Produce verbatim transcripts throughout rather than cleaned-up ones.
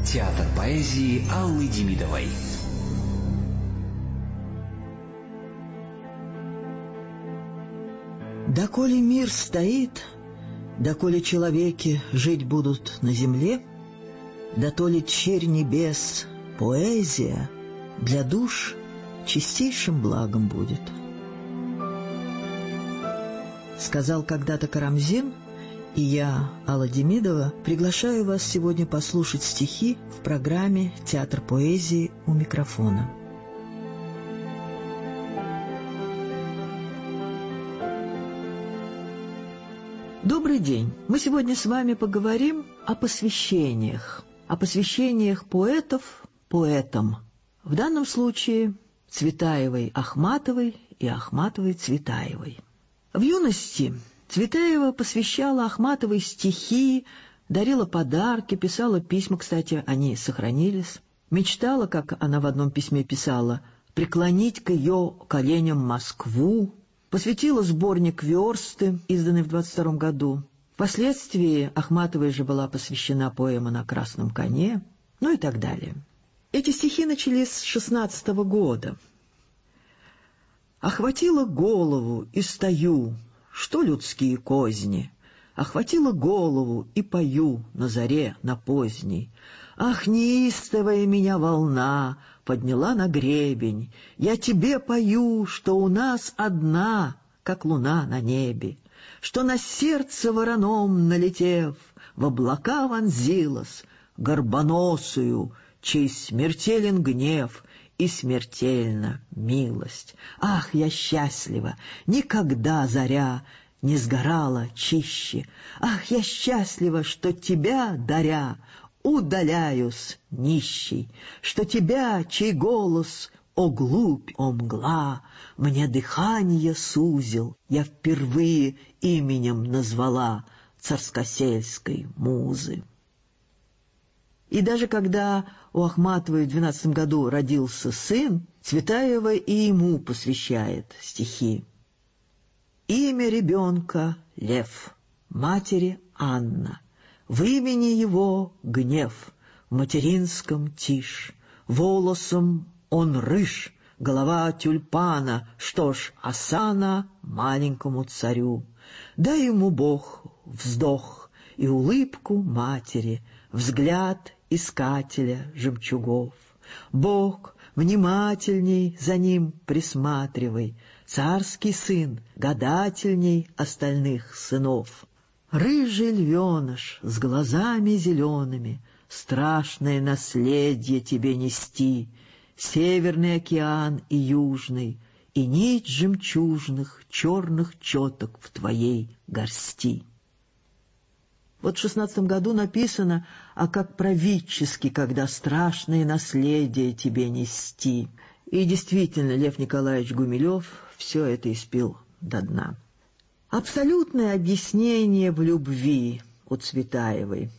Театр поэзии Аллы Демидовой. Доколе мир стоит, доколе человеки жить будут на земле, дотоле черь небес, поэзия для душ чистейшим благом будет. Сказал когда-то Карамзин, и я, Алла Демидова, приглашаю вас сегодня послушать стихи в программе «Театр поэзии» у микрофона. Добрый день! Мы сегодня с вами поговорим о посвящениях, о посвящениях поэтов поэтам. В данном случае Цветаевой Ахматовой и Ахматовой Цветаевой. В юности Цветаева посвящала Ахматовой стихи, дарила подарки, писала письма, кстати, они сохранились. Мечтала, как она в одном письме писала, преклонить к ее коленям Москву. Посвятила сборник «Версты», изданный в двадцать втором году. Впоследствии Ахматовой же была посвящена поэма «На красном коне», ну и так далее. Эти стихи начались с шестнадцатого года. «Охватила голову и стою, что людские козни? Охватила голову и пою на заре, на поздней. Ах, неистовая меня волна подняла на гребень. Я тебе пою, что у нас одна, как луна на небе, что на сердце вороном налетев, в облака вонзилась, горбоносую, чей смертелен гнев и смертельна милость. Ах, я счастлива, никогда заря не сгорала чище. Ах, я счастлива, что тебя, даря, удаляюсь нищий, что тебя, чей голос, о глубь, о мгла, мне дыхание сузил, я впервые именем назвала царскосельской музы». И даже когда у Ахматовой в двенадцатом году родился сын, Цветаева и ему посвящает стихи. «Имя ребенка — Лев, матери — Анна. В имени его — гнев, в материнском — тишь. Волосом он рыж, голова тюльпана. Что ж, осана маленькому царю. Дай ему Бог вздох и улыбку матери, взгляд искателя жемчугов. Бог, внимательней за ним присматривай, царский сын, гадательней остальных сынов. Рыжий львеныш с глазами зелеными, страшное наследие тебе нести, Северный океан и южный, и нить жемчужных черных четок в твоей горсти». Вот в шестнадцатом году написано, а как правительски, когда страшное наследие тебе нести. И действительно, Лев Николаевич Гумилев все это испил до дна. Абсолютное объяснение в любви у Цветаевой.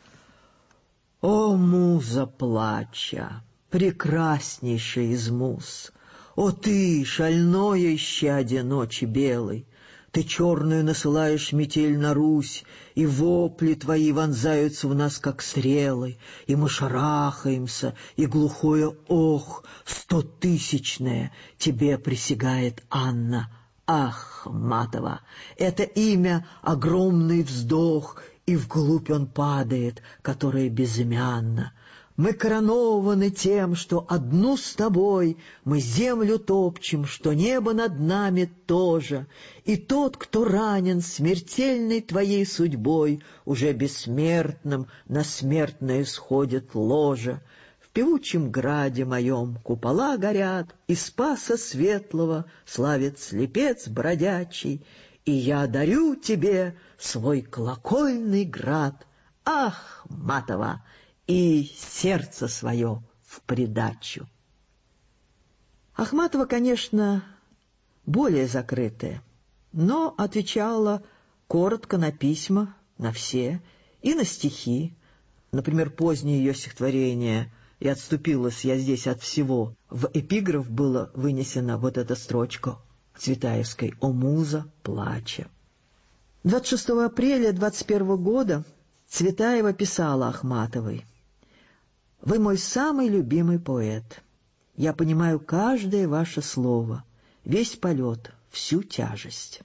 «О, муза плача, прекраснейшая из муз! О ты, шальное исчадие ночи белой! Ты черную насылаешь метель на Русь, и вопли твои вонзаются в нас, как стрелы, и мы шарахаемся, и глухое ох стотысячное тебе присягает Анна Ахматова. Это имя — огромный вздох, и вглубь он падает, которое безымянно. Мы коронованы тем, что одну с тобой мы землю топчем, что небо над нами тоже, и тот, кто ранен смертельной твоей судьбой, уже бессмертным на смертное сходит ложе. В певучем граде моем купола горят, и Спаса Светлого славит слепец бродячий, и я дарю тебе свой колокольный град, Ахматова, и сердце свое в придачу». Ахматова, конечно, более закрытая, но отвечала коротко на письма, на все, и на стихи. Например, позднее ее стихотворение «И отступилась я здесь от всего», в эпиграф было вынесена вот эта строчка Цветаевской «О муза плача». двадцать шестого апреля двадцать первого года Цветаева писала Ахматовой: Вы мой самый любимый поэт. Я понимаю каждое ваше слово, весь полет, всю тяжесть.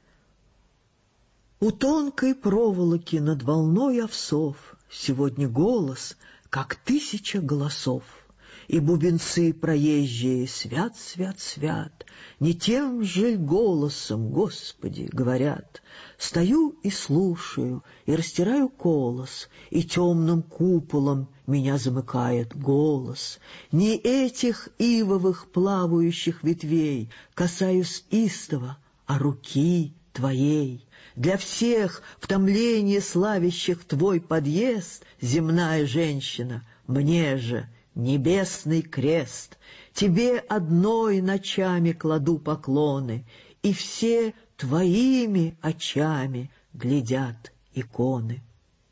У тонкой проволоки над волной овсов сегодня голос, как тысяча голосов, и бубенцы проезжие свят, свят, свят, не тем же голосом, Господи, говорят. Стою и слушаю, и растираю колос, и темным куполом меня замыкает голос. Не этих ивовых плавающих ветвей касаюсь истово, а руки Твоей. Для всех в томлении славящих Твой подъезд, земная женщина, мне же небесный крест. Тебе одной ночами кладу поклоны, и все Твоими очами глядят иконы.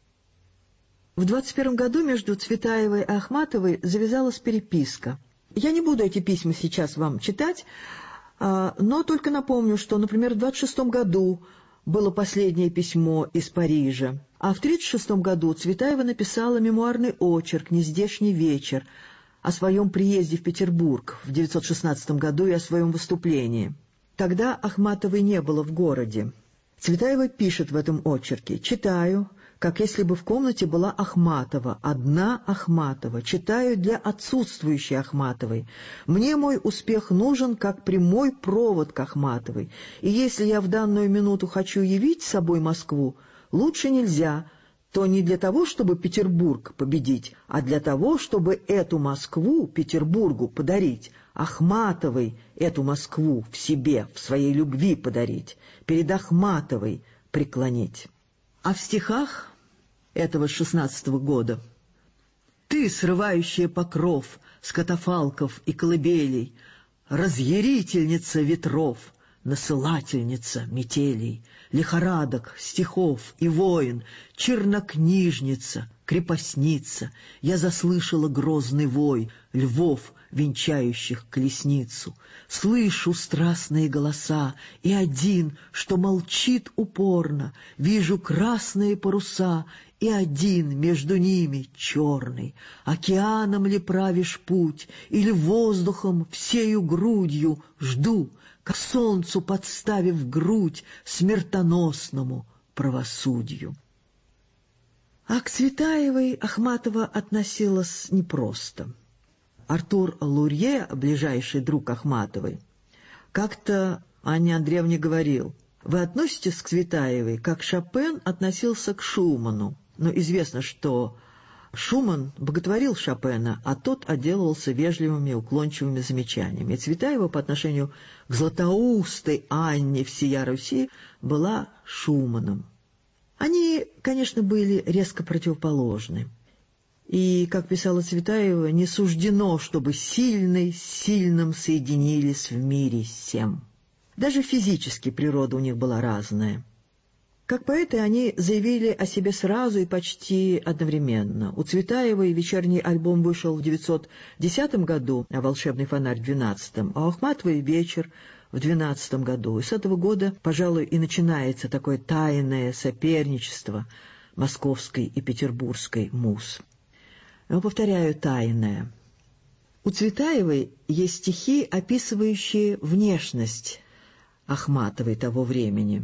В двадцать первом году между Цветаевой и Ахматовой завязалась переписка. Я не буду эти письма сейчас вам читать, но только напомню, что, например, в двадцать шестом году было последнее письмо из Парижа, а в тридцать шестом году Цветаева написала мемуарный очерк «Нездешний вечер» о своем приезде в Петербург в девятьсот шестнадцатом году и о своем выступлении. Тогда Ахматовой не было в городе. Цветаева пишет в этом очерке: «Читаю, как если бы в комнате была Ахматова, одна Ахматова. Читаю для отсутствующей Ахматовой. Мне мой успех нужен, как прямой провод к Ахматовой. И если я в данную минуту хочу явить с собой Москву, лучше нельзя, то не для того, чтобы Петербург победить, а для того, чтобы эту Москву Петербургу подарить, Ахматовой эту Москву в себе, в своей любви подарить, перед Ахматовой преклонить». А в стихах этого шестнадцатого года: «Ты, срывающая покров с катафалков и колыбелей, разъярительница ветров, насылательница метелей, лихорадок, стихов и войн, чернокнижница, крепостница, я заслышала грозный вой львов, венчающих колесницу. Слышу страстные голоса, и один, что молчит упорно, вижу красные паруса, и один между ними черный. Океаном ли правишь путь, или воздухом всею грудью жду, к солнцу подставив грудь смертоносному правосудию». А к Цветаевой Ахматова относилась непросто. Артур Лурье, ближайший друг Ахматовой, как-то Анне Андреевне говорил: «Вы относитесь к Цветаевой, как Шопен относился к Шуману». Но известно, что Шуман боготворил Шопена, а тот отделывался вежливыми уклончивыми замечаниями. И Цветаева по отношению к златоустой Анне всея Руси была Шуманом. Они, конечно, были резко противоположны. И, как писала Цветаева, не суждено, чтобы сильный с сильным соединились в мире сем. Даже физически природа у них была разная. Как поэты они заявили о себе сразу и почти одновременно. У Цветаевой вечерний альбом вышел в девятьсот десятом году, а «Волшебный фонарь» в двенадцатом, а у Ахматовой «Вечер» в двенадцатом году. И с этого года, пожалуй, и начинается такое тайное соперничество московской и петербургской муз. Но, повторяю, тайное. У Цветаевой есть стихи, описывающие внешность Ахматовой того времени.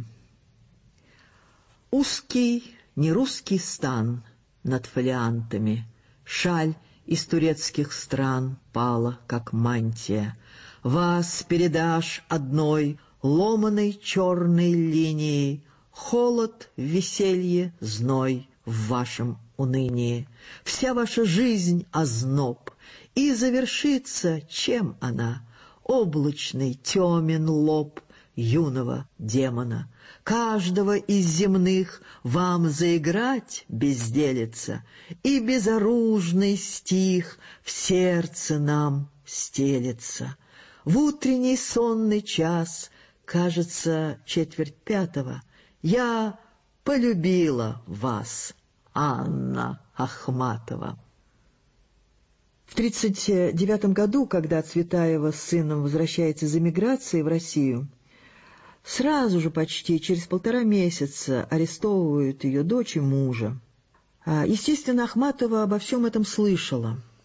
Узкий нерусский стан над фолиантами, шаль из турецких стран пала, как мантия. Вас передашь одной ломаной черной линией, холод, веселье, зной в вашем унынии. Вся ваша жизнь — озноб, и завершится чем она? Облачный темен лоб юного демона. Каждого из земных вам заиграть безделица, и безоружный стих в сердце нам стелется. В утренний сонный час, кажется, четверть пятого, я полюбила вас, Анна Ахматова. В тридцать девятом году, когда Цветаева с сыном возвращается из эмиграции в Россию, сразу же, почти через полтора месяца, арестовывают ее дочь и мужа. Естественно, Ахматова обо всем этом слышала.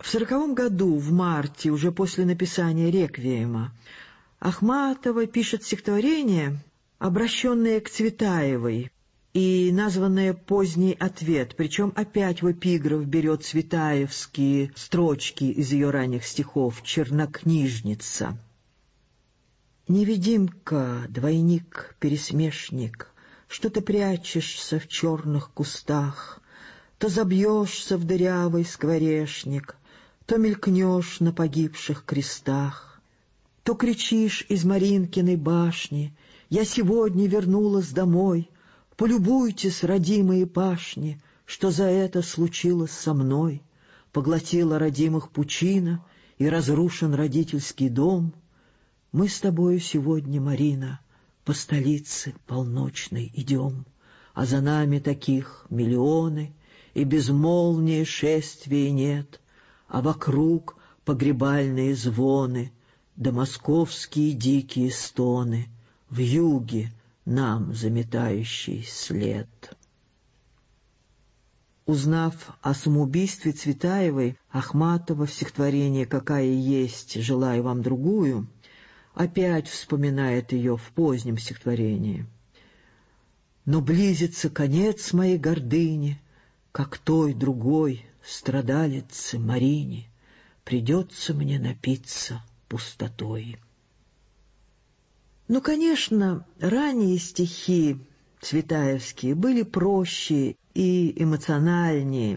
В сороковом году, в марте, уже после написания «Реквиема», Ахматова пишет стихотворение, обращенное к Цветаевой и названное «Поздний ответ», причем опять в эпиграф берет цветаевские строчки из ее ранних стихов «Чернокнижница». «Невидимка, двойник, пересмешник, что ты прячешься в черных кустах, то забьешься в дырявый скворечник, то мелькнешь на погибших крестах, то кричишь из Маринкиной башни: «Я сегодня вернулась домой, полюбуйтесь, родимые пашни, что за это случилось со мной. Поглотила родимых пучина, и разрушен родительский дом. Мы с тобою сегодня, Марина, по столице полночной идем, а за нами таких миллионы, и безмолвнее шествия нет, а вокруг погребальные звоны, да московские дикие стоны, вьюги нам заметающий след». Узнав о самоубийстве Цветаевой, Ахматова в стихотворении «Какая есть, желаю вам другую» опять вспоминает ее в позднем стихотворении. «Но близится конец моей гордыни, как той другой страдалице Марине, придется мне напиться пустотой». Ну, конечно, ранние стихи цветаевские были проще и эмоциональнее,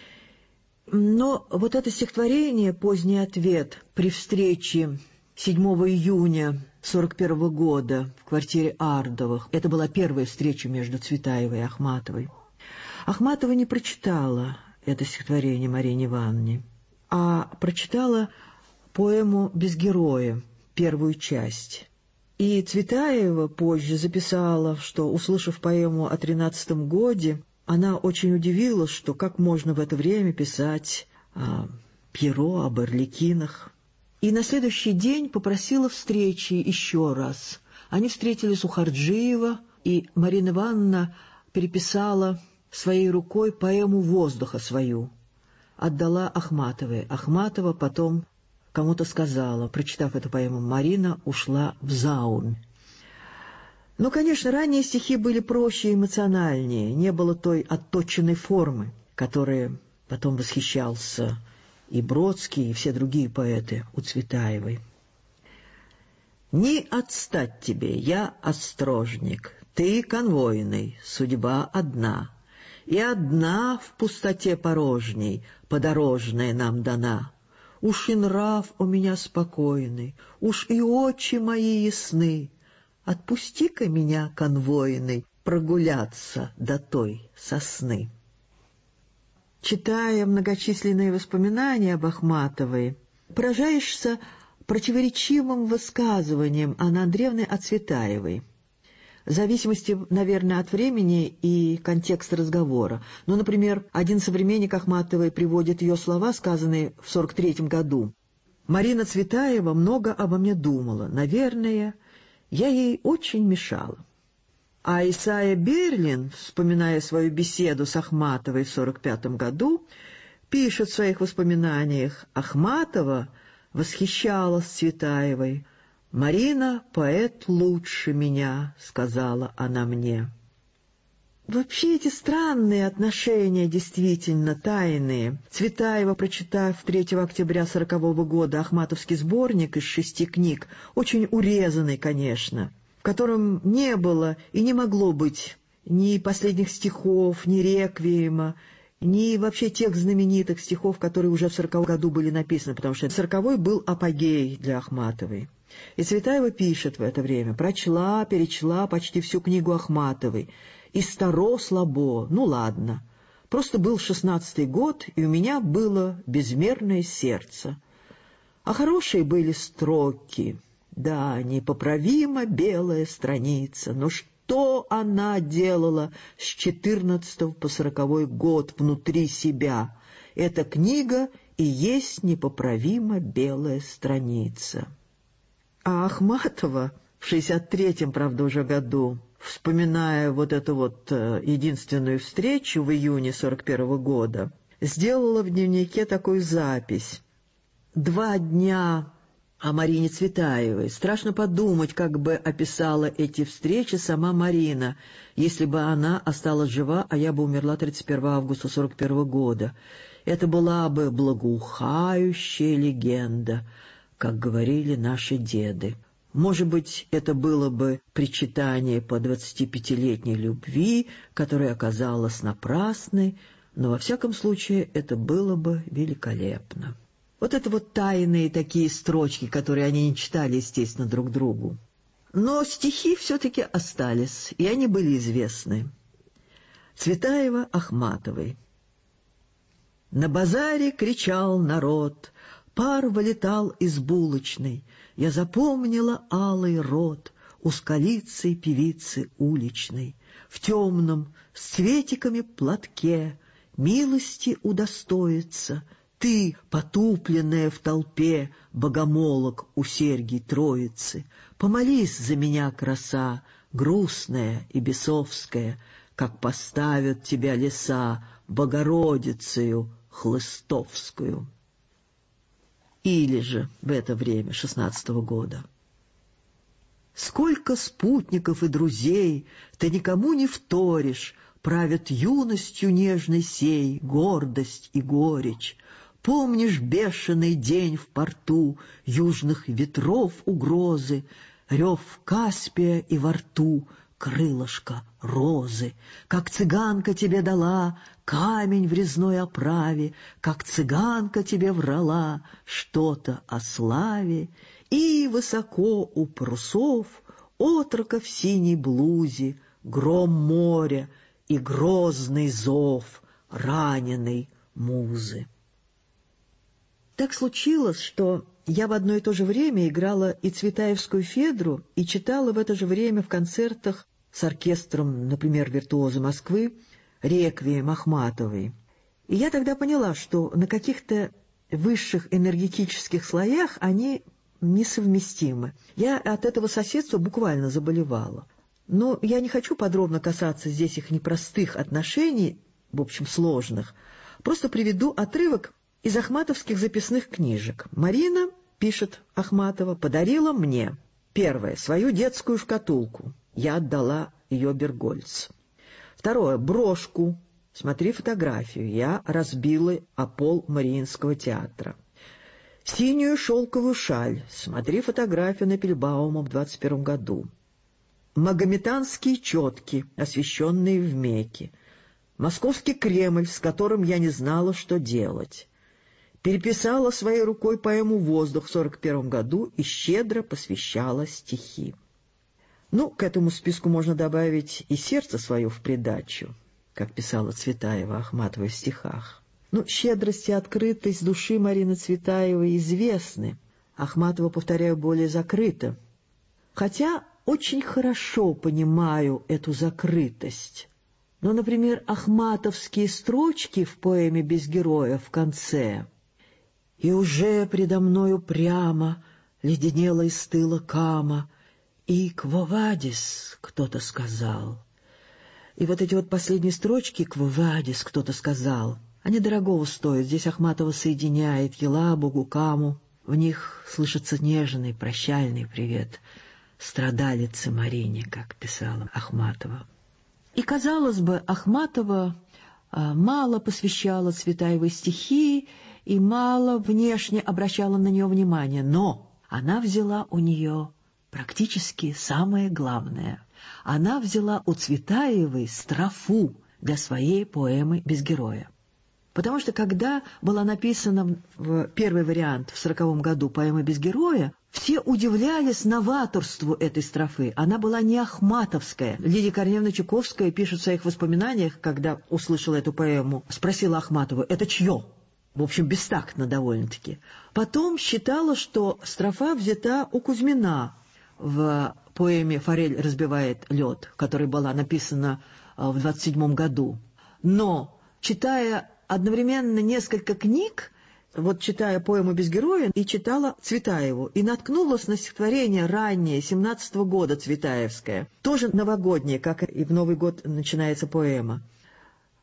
но вот это стихотворение «Поздний ответ» при встрече седьмого июня сорок первого года в квартире Ардовых, это была первая встреча между Цветаевой и Ахматовой. Ахматова не прочитала это стихотворение Марине Ивановне, а прочитала поэму «Без героя», первую часть. И Цветаева позже записала, что, услышав поэму о тринадцатом годе, она очень удивилась, что как можно в это время писать о Пьеро, об Арлекинах. И на следующий день попросила встречи еще раз. Они встретились у Харджиева, и Марина Ивановна переписала своей рукой поэму «Воздуха» свою. Отдала Ахматовой. Ахматова потом кому-то сказала, прочитав эту поэму, Марина ушла в заумь. Ну, конечно, ранние стихи были проще и эмоциональнее, не было той отточенной формы, которой потом восхищался и Бродский, и все другие поэты у Цветаевой. «Не отстать тебе, я острожник, ты конвойный, судьба одна, и одна в пустоте порожней подорожная нам дана. Уж и нрав у меня спокойный, уж и очи мои ясны. Отпусти-ка меня, конвойный, прогуляться до той сосны». Читая многочисленные воспоминания об Ахматовой, поражаешься противоречивым высказыванием Анны Андреевны о Цветаевой. В зависимости, наверное, от времени и контекста разговора. Ну, например, один современник Ахматовой приводит ее слова, сказанные в сорок третьем году. «Марина Цветаева много обо мне думала. Наверное, я ей очень мешала». А Исайя Берлин, вспоминая свою беседу с Ахматовой в сорок пятом году, пишет в своих воспоминаниях: «Ахматова восхищалась Цветаевой. Марина — поэт лучше меня, — сказала она мне». Вообще эти странные отношения действительно тайные. Цветаева, прочитав третьего октября сорокового года ахматовский сборник из шести книг, очень урезанный, конечно, в котором не было и не могло быть ни последних стихов, ни реквиема, ни вообще тех знаменитых стихов, которые уже в сороковом году были написаны, потому что сороковой был апогей для Ахматовой. И Цветаева пишет в это время: «Прочла, перечла почти всю книгу Ахматовой, и старо слабо, ну ладно. Просто был шестнадцатый год, и у меня было безмерное сердце. А хорошие были строки. Да, непоправимо белая страница, но что она делала с четырнадцатого по сороковой год внутри себя? Эта книга и есть непоправимо белая страница». А Ахматова в шестьдесят третьем, правда, уже году, вспоминая вот эту вот единственную встречу в июне сорок первого года, сделала в дневнике такую запись. «Два дня о Марине Цветаевой. Страшно подумать, как бы описала эти встречи сама Марина, если бы она осталась жива, а я бы умерла тридцать первого августа сорок первого года. Это была бы благоухающая легенда, как говорили наши деды. Может быть, это было бы причитание по двадцатипятилетней любви, которая оказалась напрасной, но во всяком случае это было бы великолепно». Вот это вот тайные такие строчки, которые они не читали, естественно, друг другу. Но стихи все-таки остались, и они были известны. Цветаева Ахматовой. На базаре кричал народ, пар вылетал из булочной. Я запомнила алый рот узколицей певицы уличной. В темном, с цветиками платке, милости удостоится ты, потупленная в толпе, богомолок у Сергий Троицы. Помолись за меня, краса, грустная и бесовская, как поставят тебя леса Богородицею Хлыстовскую. Или же в это время шестнадцатого года. Сколько спутников и друзей ты никому не вторишь, правят юностью нежной сей гордость и горечь. Помнишь бешеный день в порту, южных ветров угрозы, рев Каспия и во рту крылышко розы, как цыганка тебе дала камень в резной оправе, как цыганка тебе врала что-то о славе, и высоко у парусов отрока в синей блузе гром моря и грозный зов раненой музы. Так случилось, что я в одно и то же время играла и Цветаевскую Федру, и читала в это же время в концертах с оркестром, например, «Виртуозы Москвы», «Реквием» Ахматовой. И я тогда поняла, что на каких-то высших энергетических слоях они несовместимы. Я от этого соседства буквально заболевала. Но я не хочу подробно касаться здесь их непростых отношений, в общем, сложных. Просто приведу отрывок из ахматовских записных книжек. Марина, пишет Ахматова, подарила мне, первое, свою детскую шкатулку. Я отдала ее Бергольц. Второе, брошку. Смотри фотографию. Я разбила о пол Мариинского театра. Синюю шелковую шаль. Смотри фотографию Напельбаума в двадцать первом году. Магометанские четки, освященные в Мекке. Московский Кремль, с которым я не знала, что делать. Переписала своей рукой поэму «Воздух» в сорок первом году и щедро посвящала стихи. Ну, к этому списку можно добавить и сердце свое в придачу, как писала Цветаева Ахматовой в стихах. Ну, щедрость и открытость души Марины Цветаевой известны. Ахматова, повторяю, более закрыта. Хотя очень хорошо понимаю эту закрытость. Но, например, ахматовские строчки в поэме «Без героя» в конце. «И уже предо мною прямо леденела и стыла кама, и «Кво-Вадис» кто-то сказал». И вот эти вот последние строчки «Кво-Вадис» кто-то сказал, они дорогого стоят. Здесь Ахматова соединяет Елабугу, Каму. В них слышится нежный, прощальный привет страдалице Марине, как писала Ахматова. И, казалось бы, Ахматова а, мало посвящала Цветаевой стихи и мало внешне обращала на нее внимание, но она взяла у нее практически самое главное. Она взяла у Цветаевой строфу для своей поэмы «Без героя». Потому что когда была написана в первый вариант в сороковом году поэма «Без героя», все удивлялись новаторству этой строфы. Она была не ахматовская. Лидия Корнеевна Чуковская пишет в своих воспоминаниях, когда услышала эту поэму, спросила Ахматову: «Это чье?» В общем, бестактно довольно-таки. Потом считала, что строфа взята у Кузьмина в поэме «Форель разбивает лед», которая была написана в двадцать седьмом году. Но, читая одновременно несколько книг, вот читая поэму «Без героя» и читала Цветаеву, и наткнулась на стихотворение раннее, семнадцатого года, цветаевское, тоже новогоднее, как и в Новый год начинается поэма.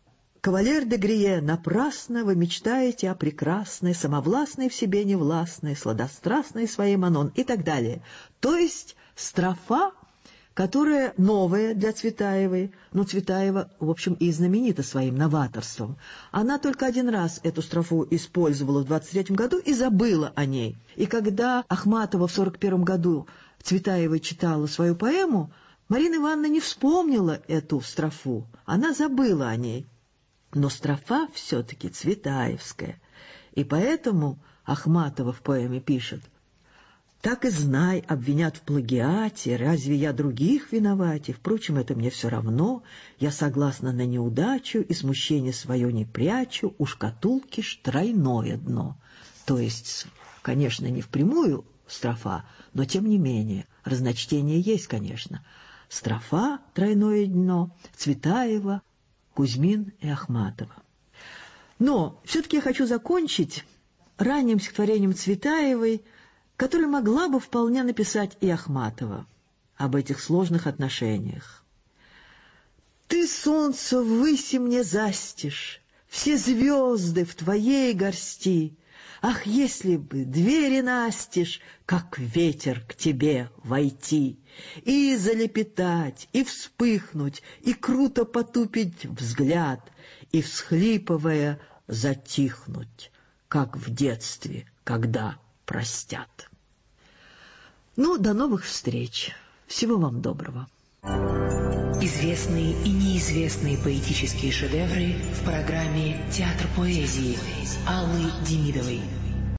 Кавалер де Грие, напрасно вы мечтаете о прекрасной, самовластной в себе невластной, сладострастной своей Манон и так далее. То есть строфа, которая новая для Цветаевой, но Цветаева, в общем, и знаменита своим новаторством. Она только один раз эту строфу использовала в двадцать третьем году и забыла о ней. И когда Ахматова в сорок первом году Цветаева читала свою поэму, Марина Ивановна не вспомнила эту строфу, она забыла о ней. Но строфа все-таки цветаевская, и поэтому Ахматова в поэме пишет: «Так и знай, обвинят в плагиате, разве я других виновате? Впрочем, это мне все равно, я согласна на неудачу и смущение свое не прячу, у шкатулки ж тройное дно». То есть, конечно, не впрямую строфа, но тем не менее, разночтение есть, конечно. Строфа «Тройное дно», Цветаева, Кузьмин и Ахматова. Но все-таки я хочу закончить ранним стихотворением Цветаевой, которое могла бы вполне написать и Ахматова об этих сложных отношениях. «Ты, солнце, ввыси мне застишь, все звезды в твоей горсти. Ах, если бы двери настежь, как ветер к тебе войти, и залепетать, и вспыхнуть, и круто потупить взгляд, и, всхлипывая, затихнуть, как в детстве, когда простят». Ну, до новых встреч. Всего вам доброго. Известные и неизвестные поэтические шедевры в программе «Театр поэзии» Аллы Демидовой.